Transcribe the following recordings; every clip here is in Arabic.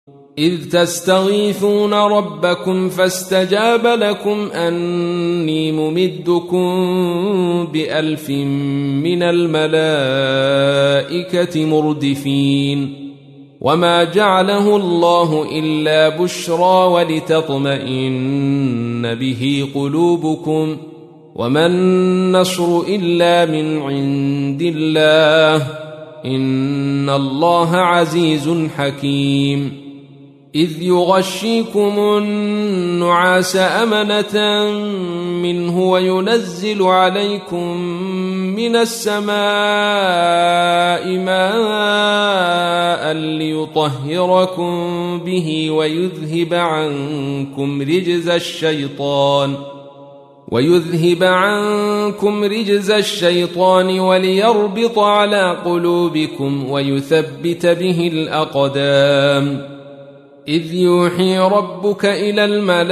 إذ تستغيثون ربكم فاستجاب لكم أني ممدكم ب1000 من الملائكة مردفين وما جعله الله إلا بشرى ولتطمئن به قلوبكم وما النصر إلا من عند الله إن الله عزيز حكيم إذ يغشيكم النعاس أمنة منه وينزل عليكم من السماء ماء ليطهركم به ويذهب عنكم رجز الشيطان وليربط على قلوبكم ويثبت به الأقدام إذ يوحي ربك إلى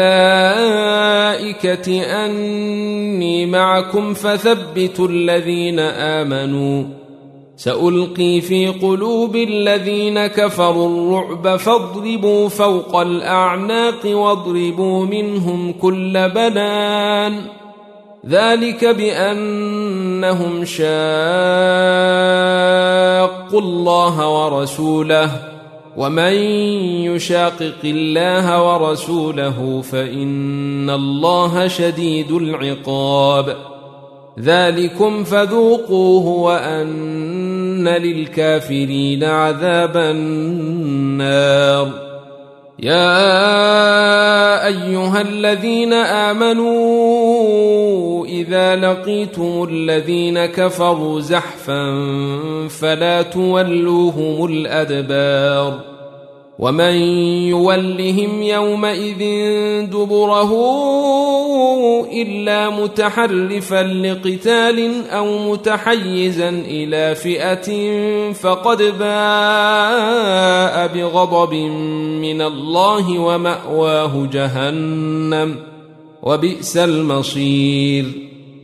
الملائكة أني معكم فثبتوا الذين آمنوا سألقي في قلوب الذين كفروا الرعب فاضربوا فوق الأعناق واضربوا منهم كل بنان ذلك بأنهم شاقوا الله ورسوله ومن يشاقق الله ورسوله فإن الله شديد العقاب ذلكم فذوقوه وأن للكافرين عذاب النار يا أيها الذين آمنوا إذا لقيتم الذين كفروا زحفا فلا تولوهم الأدبار ومن يولهم يومئذ دبره إلا متحرفا لقتال أو متحيزا إلى فئة فقد باء بغضب من الله ومأواه جهنم وبئس المصير